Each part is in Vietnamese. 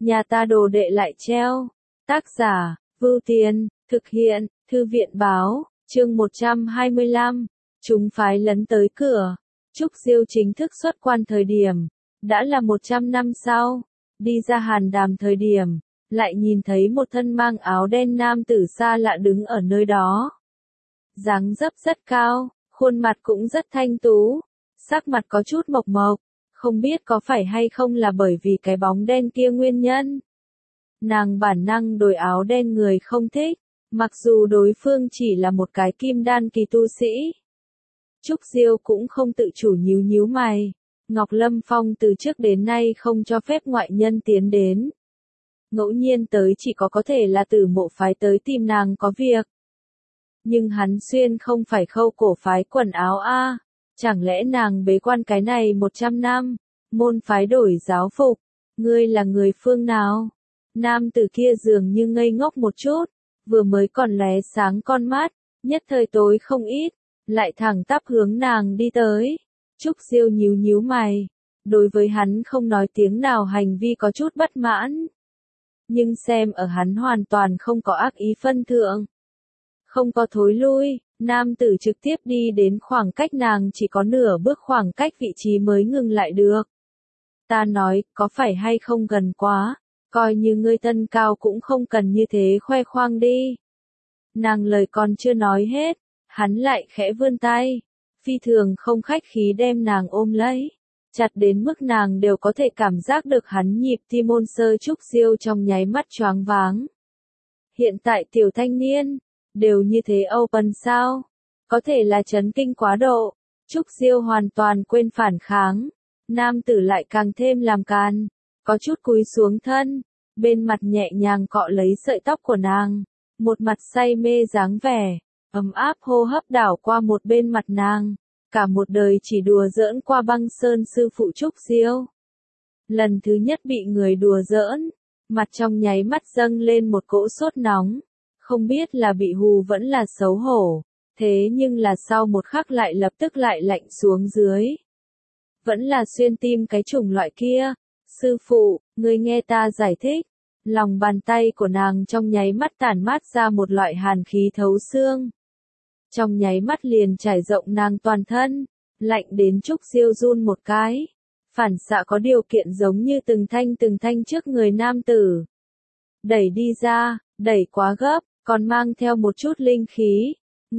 nhà ta đồ đệ lại treo. Tác giả, Vưu Tiền, thực hiện, Thư viện báo, chương 125, chúng phái lấn tới cửa. Trúc Diêu chính thức xuất quan thời điểm, đã là 100 năm sau, đi ra hàn đàm thời điểm, lại nhìn thấy một thân mang áo đen nam tử xa lạ đứng ở nơi đó. Dáng dấp rất cao, khuôn mặt cũng rất thanh tú, sắc mặt có chút mộc mộc, không biết có phải hay không là bởi vì cái bóng đen kia nguyên nhân. Nàng bản năng đối áo đen người không thích, mặc dù đối phương chỉ là một cái kim đan kỳ tu sĩ. Trúc Diêu cũng không tự chủ nhíu nhíu mày, Ngọc Lâm Phong từ trước đến nay không cho phép ngoại nhân tiến đến. Ngẫu nhiên tới chỉ có thể là Tử Mộ phái tới tìm nàng có việc. Nhưng hắn xuyên không phải Khâu Cổ phái quần áo a, chẳng lẽ nàng bế quan cái này 100 năm, môn phái đổi giáo phục, ngươi là người phương nào? Nam tử kia dường như ngây ngốc một chút, vừa mới còn lóe sáng con mắt, nhất thời tối không ít, lại thẳng tắp hướng nàng đi tới. Trúc Diêu nhíu nhíu mày, đối với hắn không nói tiếng nào hành vi có chút bất mãn. Nhưng xem ở hắn hoàn toàn không có ác ý phân thượng. Không có thối lui, nam tử trực tiếp đi đến khoảng cách nàng chỉ có nửa bước khoảng cách vị trí mới ngừng lại được. Ta nói, có phải hay không gần quá, coi như ngươi thân cao cũng không cần như thế khoe khoang đi. Nàng lời còn chưa nói hết, hắn lại khẽ vươn tay, phi thường không khách khí đem nàng ôm lấy, chặt đến mức nàng đều có thể cảm giác được hắn nhịp tim môn sơ. Trúc Diêu trong nháy mắt choáng váng. Hiện tại tiểu thanh niên, đều như thế open sao? Có thể là chấn kinh quá độ. Trúc Diêu hoàn toàn quên phản kháng. Nam tử lại càng thêm làm càn, có chút cúi xuống thân, bên mặt nhẹ nhàng cọ lấy sợi tóc của nàng, một mặt say mê dáng vẻ, ấm áp hô hấp đảo qua một bên mặt nàng, cả một đời chỉ đùa giỡn qua băng sơn sư phụ Trúc Diêu. Lần thứ nhất bị người đùa giỡn, mặt trong nháy mắt dâng lên một cỗ sốt nóng, không biết là bị hù vẫn là xấu hổ, thế nhưng là sau một khắc lại lập tức lại lạnh xuống dưới. Vẫn là xuyên tim cái chủng loại kia. Sư phụ, ngươi nghe ta giải thích. Lòng bàn tay của nàng trong nháy mắt tản mát ra một loại hàn khí thấu xương. Trong nháy mắt liền trải rộng nàng toàn thân, lạnh đến Trúc Diêu run một cái. Phản xạ có điều kiện giống như từng thanh trước người nam tử. Đẩy đi ra, đẩy quá gấp, còn mang theo một chút linh khí.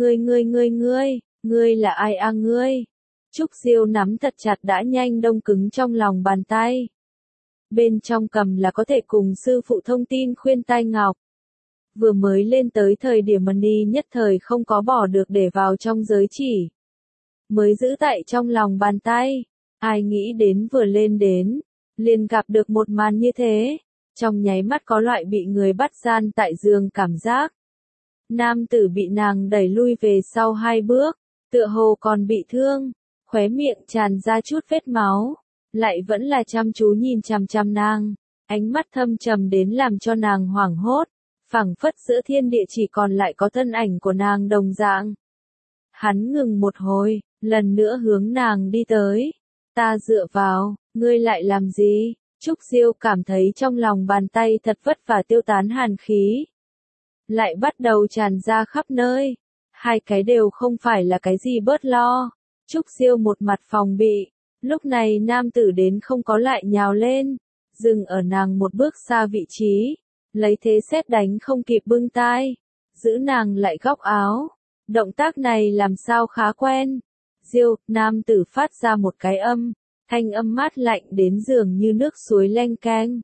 Ngươi là ai a ngươi? Trúc Diêu nắm thật chặt đã nhanh đông cứng trong lòng bàn tay. Bên trong cầm là có thể cùng sư phụ thông tin khuyên tai ngọc. Vừa mới lên tới thời điểm Mani nhất thời không có bỏ được để vào trong giới chỉ. Mới giữ tại trong lòng bàn tay. Ai nghĩ đến vừa lên đến, liền gặp được một màn như thế. Trong nháy mắt có loại bị người bắt gian tại giường cảm giác. Nam tử bị nàng đẩy lui về sau 2 bước, tựa hồ còn bị thương. Khóe miệng tràn ra chút vết máu, lại vẫn là chăm chú nhìn chằm chằm nàng, ánh mắt thâm trầm đến làm cho nàng hoảng hốt, phảng phất giữa thiên địa chỉ còn lại có thân ảnh của nàng đồng dạng. Hắn ngừng một hồi, lần nữa hướng nàng đi tới. Ta dựa vào, ngươi lại làm gì? Trúc Diêu cảm thấy trong lòng bàn tay thật vất vả tiêu tán hàn khí, lại bắt đầu tràn ra khắp nơi. Hai cái đều không phải là cái gì bớt lo. Trúc Diêu một mặt phòng bị, lúc này nam tử đến không có lại nhào lên, dừng ở nàng một bước xa vị trí, lấy thế sét đánh không kịp bưng tai, giữ nàng lại góc áo. Động tác này làm sao khá quen. Diêu, nam tử phát ra một cái thanh âm mát lạnh đến dường như nước suối leng keng.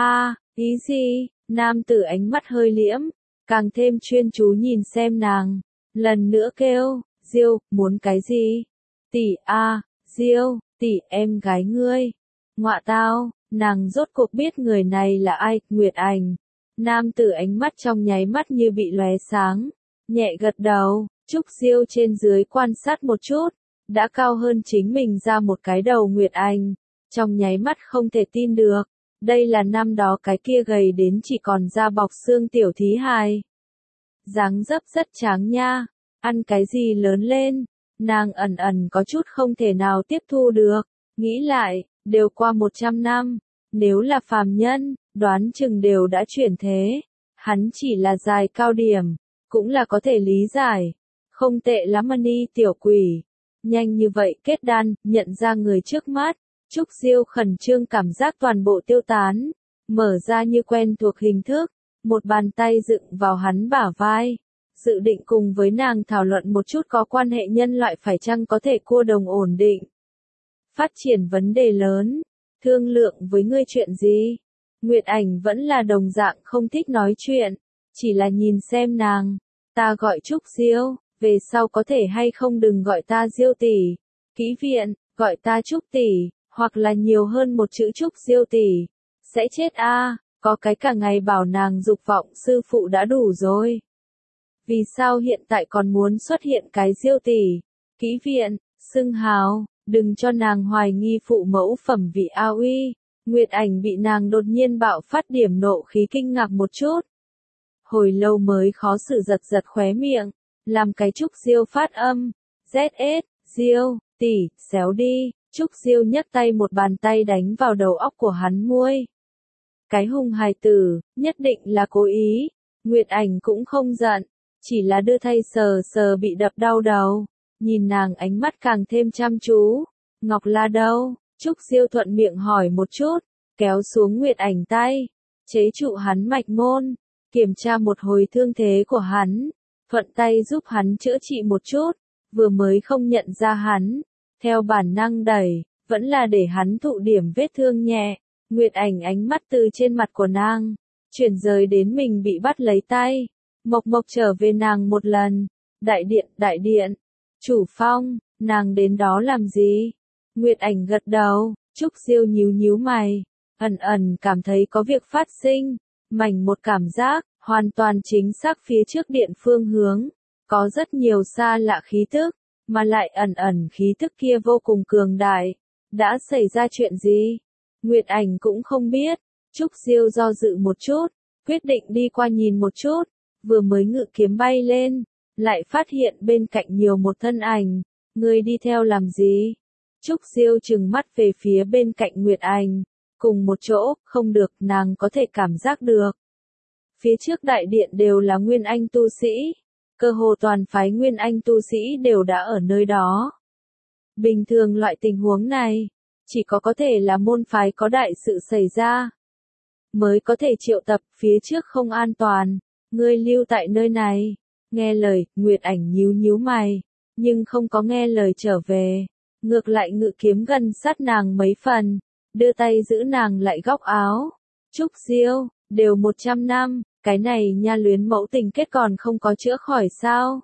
Ý gì? Nam tử ánh mắt hơi liễm, càng thêm chuyên chú nhìn xem nàng, lần nữa kêu, Diêu, muốn cái gì? Tỷ Diêu, tỷ em gái ngươi. Ngọa tao, nàng rốt cuộc biết người này là ai, Nguyệt Ảnh. Nam tử ánh mắt trong nháy mắt như bị lóe sáng, nhẹ gật đầu. Trúc Diêu trên dưới quan sát một chút, đã cao hơn chính mình ra một cái đầu. Nguyệt Ảnh, trong nháy mắt không thể tin được, đây là năm đó cái kia gầy đến chỉ còn da bọc xương tiểu thí hài. Dáng dấp rất tráng nha, ăn cái gì lớn lên. Nàng ẩn có chút không thể nào tiếp thu được, nghĩ lại, đều qua 100 năm, nếu là phàm nhân, đoán chừng đều đã chuyển thế. Hắn chỉ là dài cao điểm, cũng là có thể lý giải. Không tệ lắm Mani tiểu quỷ. Nhanh như vậy kết đan, nhận ra người trước mắt. Trúc Diêu khẩn trương cảm giác toàn bộ tiêu tán. Mở ra như quen thuộc hình thức. Một bàn tay dựng vào hắn bả vai. Dự định cùng với nàng thảo luận một chút có quan hệ nhân loại phải chăng có thể cô đồng ổn định. Phát triển vấn đề lớn. Thương lượng với ngươi chuyện gì? Nguyệt Ảnh vẫn là đồng dạng không thích nói chuyện. Chỉ là nhìn xem nàng. Ta gọi Trúc Diêu, về sau có thể hay không đừng gọi ta Diêu tỷ. Kỹ viện, gọi ta Trúc tỷ, hoặc là nhiều hơn một chữ Trúc Diêu tỷ. Sẽ chết a, có cái cả ngày bảo nàng dục vọng sư phụ đã đủ rồi. Vì sao hiện tại còn muốn xuất hiện cái Diêu tỷ? Kỹ viện, xưng hào, đừng cho nàng hoài nghi phụ mẫu phẩm vị a uy. Nguyệt Ảnh bị nàng đột nhiên bạo phát điểm nộ khí kinh ngạc một chút. Hồi lâu mới khó xử giật giật khóe miệng, làm cái Trúc Diêu phát âm. ZS, Diêu, tỷ, xéo đi. Trúc Diêu nhấc tay một bàn tay đánh vào đầu óc của hắn muôi. Cái hùng hài tử, nhất định là cố ý. Nguyệt Ảnh cũng không giận, chỉ là đưa tay sờ sờ bị đập đau đầu. Nhìn nàng ánh mắt càng thêm chăm chú. Ngọc La đâu? Trúc Diêu thuận miệng hỏi một chút, kéo xuống Nguyệt Ảnh tay, chế trụ hắn mạch môn, kiểm tra một hồi thương thế của hắn, thuận tay giúp hắn chữa trị một chút, vừa mới không nhận ra hắn, theo bản năng đẩy, vẫn là để hắn thụ điểm vết thương nhẹ. Nguyệt Ảnh ánh mắt từ trên mặt của nàng, chuyển rời đến mình bị bắt lấy tay, mộc mộc trở về nàng một lần. Đại điện, chủ phong, nàng đến đó làm gì? Nguyệt Ảnh gật đầu, Trúc Diêu nhíu nhíu mày, ẩn ẩn cảm thấy có việc phát sinh, mảnh một cảm giác, hoàn toàn chính xác phía trước điện phương hướng, có rất nhiều xa lạ khí tức, mà lại ẩn ẩn khí tức kia vô cùng cường đại. Đã xảy ra chuyện gì? Nguyệt Ảnh cũng không biết. Trúc Diêu do dự một chút, quyết định đi qua nhìn một chút, vừa mới ngự kiếm bay lên, lại phát hiện bên cạnh nhiều một thân ảnh. Ngươi đi theo làm gì? Trúc Diêu trừng mắt về phía bên cạnh Nguyệt Ảnh, cùng một chỗ, không được, nàng có thể cảm giác được. Phía trước đại điện đều là Nguyên Anh tu sĩ, cơ hồ toàn phái Nguyên Anh tu sĩ đều đã ở nơi đó. Bình thường loại tình huống này, chỉ có thể là môn phái có đại sự xảy ra, mới có thể triệu tập. Phía trước không an toàn, ngươi lưu tại nơi này. Nghe lời, Nguyệt Ảnh nhíu nhíu mày, nhưng không có nghe lời trở về. Ngược lại ngự kiếm gần sát nàng mấy phần, đưa tay giữ nàng lại góc áo. Trúc Diêu, đều 100 năm, cái này nha luyến mẫu tình kết còn không có chữa khỏi sao?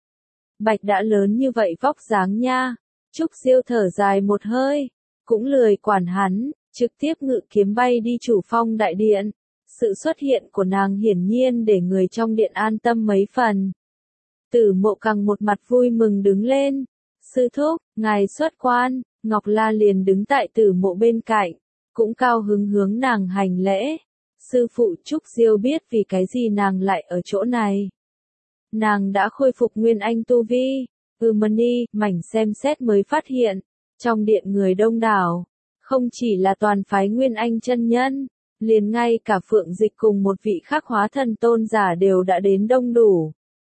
Bạch đã lớn như vậy vóc dáng nha. Trúc Diêu thở dài một hơi, cũng lười quản hắn, trực tiếp ngự kiếm bay đi chủ phong đại điện. Sự xuất hiện của nàng hiển nhiên để người trong điện an tâm mấy phần. Tử Mộ càng một mặt vui mừng đứng lên. Sư thúc, ngài xuất quan. Ngọc La liền đứng tại Tử Mộ bên cạnh, cũng cao hứng hướng nàng hành lễ. Sư phụ. Trúc Diêu biết vì cái gì nàng lại ở chỗ này. Nàng đã khôi phục Nguyên Anh tu vi. Mani, mảnh xem xét mới phát hiện, trong điện người đông đảo, không chỉ là toàn phái Nguyên Anh chân nhân, liền ngay cả Phượng Dịch cùng một vị khắc hóa thần tôn giả đều đã đến đông đủ.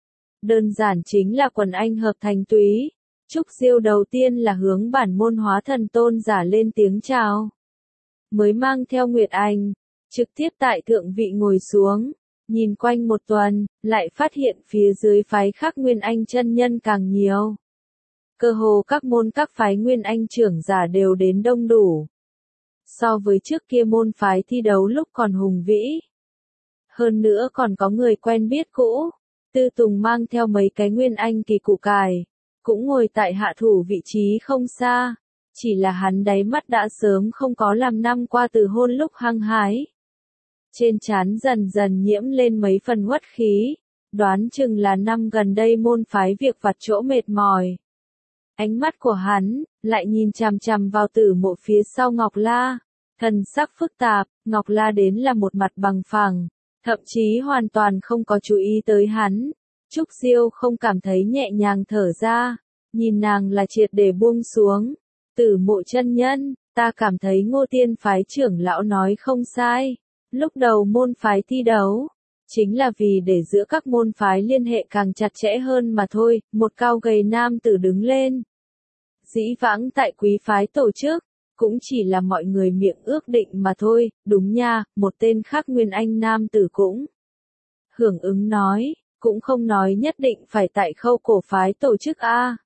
Đơn giản chính là quần anh hợp thành túy. Trúc Diêu đầu tiên là hướng bản môn hóa thần tôn giả lên tiếng chào, mới mang theo Nguyệt Ảnh, trực tiếp tại thượng vị ngồi xuống, nhìn quanh một tuần, lại phát hiện phía dưới phái khác Nguyên Anh chân nhân càng nhiều. Cơ hồ các môn các phái Nguyên Anh trưởng giả đều đến đông đủ. So với trước kia môn phái thi đấu lúc còn hùng vĩ. Hơn nữa còn có người quen biết cũ. Tư Tùng mang theo mấy cái Nguyên Anh kỳ cụ cài, cũng ngồi tại hạ thủ vị trí không xa. Chỉ là hắn đáy mắt đã sớm không có làm năm qua từ hôn lúc hăng hái. Trên trán dần dần nhiễm lên mấy phần uất khí, đoán chừng là năm gần đây môn phái việc vặt chỗ mệt mỏi. Ánh mắt của hắn lại nhìn chằm chằm vào Tử Mộ phía sau Ngọc La, thần sắc phức tạp. Ngọc La đến là một mặt bằng phẳng, thậm chí hoàn toàn không có chú ý tới hắn. Trúc Diêu không cảm thấy nhẹ nhàng thở ra, nhìn nàng là triệt để buông xuống. Tử Mộ chân nhân, ta cảm thấy Ngô Tiên phái trưởng lão nói không sai. Lúc đầu môn phái thi đấu, chính là vì để giữa các môn phái liên hệ càng chặt chẽ hơn mà thôi, một cao gầy nam tử đứng lên. Dĩ vãng tại quý phái tổ chức, cũng chỉ là mọi người miệng ước định mà thôi, đúng nha, một tên khác Nguyên Anh nam tử cũng hưởng ứng nói, cũng không nói nhất định phải tại Khâu Cổ phái tổ chức a.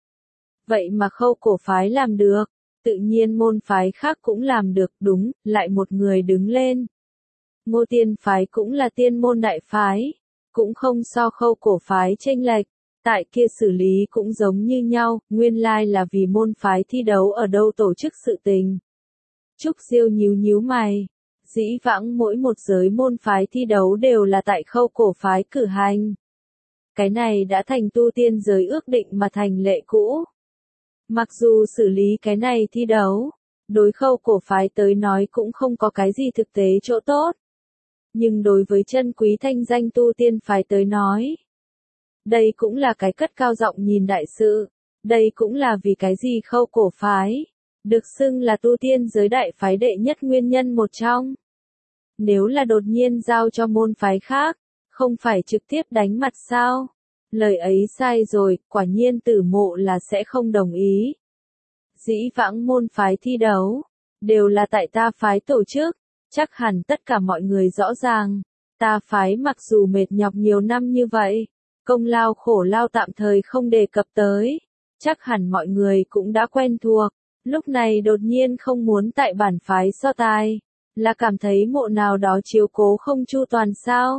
Vậy mà Khâu Cổ phái làm được, tự nhiên môn phái khác cũng làm được, đúng, lại một người đứng lên. Ngô Tiên phái cũng là tiên môn đại phái, cũng không so Khâu Cổ phái chênh lệch, tại kia xử lý cũng giống như nhau, nguyên lai là vì môn phái thi đấu ở đâu tổ chức sự tình. Trúc Diêu nhíu nhíu mày, dĩ vãng mỗi một giới môn phái thi đấu đều là tại Khâu Cổ phái cử hành. Cái này đã thành tu tiên giới ước định mà thành lệ cũ. Mặc dù xử lý cái này thi đấu, đối Khâu Cổ phái tới nói cũng không có cái gì thực tế chỗ tốt. Nhưng đối với chân quý thanh danh tu tiên phái tới nói, đây cũng là cái cất cao giọng nhìn đại sự, đây cũng là vì cái gì Khâu Cổ phái, được xưng là tu tiên giới đại phái đệ nhất nguyên nhân một trong. Nếu là đột nhiên giao cho môn phái khác, không phải trực tiếp đánh mặt sao? Lời ấy sai rồi, quả nhiên Tử Mộ là sẽ không đồng ý. Dĩ vãng môn phái thi đấu, đều là tại ta phái tổ chức, chắc hẳn tất cả mọi người rõ ràng. Ta phái mặc dù mệt nhọc nhiều năm như vậy, công lao khổ lao tạm thời không đề cập tới, chắc hẳn mọi người cũng đã quen thuộc, lúc này đột nhiên không muốn tại bản phái so tài, là cảm thấy mộ nào đó chiếu cố không chu toàn sao?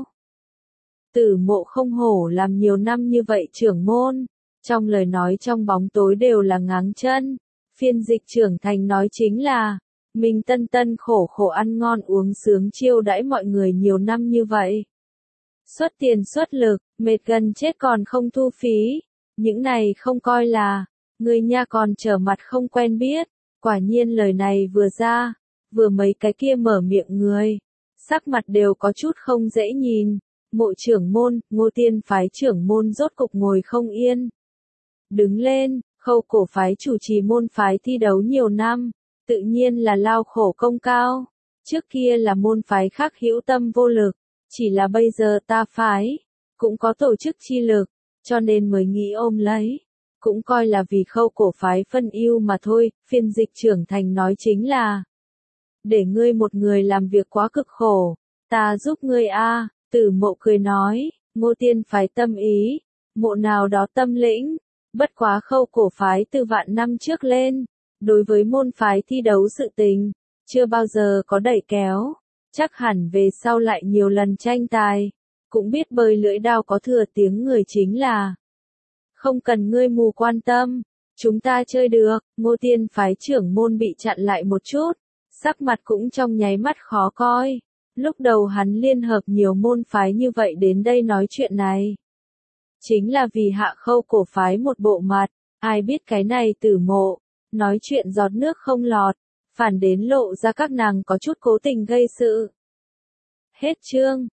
Tử Mộ không hổ làm nhiều năm như vậy trưởng môn, trong lời nói trong bóng tối đều là ngáng chân, phiên dịch trưởng thành nói chính là, mình tân tân khổ khổ ăn ngon uống sướng chiêu đãi mọi người nhiều năm như vậy. Xuất tiền xuất lực, mệt gần chết còn không thu phí, những này không coi là, người nha còn trở mặt không quen biết, quả nhiên lời này vừa ra, vừa mấy cái kia mở miệng người, sắc mặt đều có chút không dễ nhìn. Mộ trưởng môn, Ngô Tiên phái trưởng môn rốt cục ngồi không yên. Đứng lên, Khâu Cổ phái chủ trì môn phái thi đấu nhiều năm, tự nhiên là lao khổ công cao. Trước kia là môn phái khác hữu tâm vô lực, chỉ là bây giờ ta phái, cũng có tổ chức chi lực, cho nên mới nghĩ ôm lấy. Cũng coi là vì Khâu Cổ phái phân ưu mà thôi, phiên dịch trưởng thành nói chính là. Để ngươi một người làm việc quá cực khổ, ta giúp ngươi a. Tử Mộ cười nói, Ngô Tiên phái tâm ý, mộ nào đó tâm lĩnh, bất quá Khâu Cổ phái từ vạn năm trước lên, đối với môn phái thi đấu sự tình, chưa bao giờ có đẩy kéo, chắc hẳn về sau lại nhiều lần tranh tài, cũng biết bơi lưỡi đao có thừa tiếng người chính là. Không cần ngươi mù quan tâm, chúng ta chơi được, Ngô Tiên phái trưởng môn bị chặn lại một chút, sắc mặt cũng trong nháy mắt khó coi. Lúc đầu hắn liên hợp nhiều môn phái như vậy đến đây nói chuyện này. Chính là vì hạ Khâu Cổ phái một bộ mặt, ai biết cái này Tử Mộ, nói chuyện giọt nước không lọt, phản đến lộ ra các nàng có chút cố tình gây sự. Hết chương.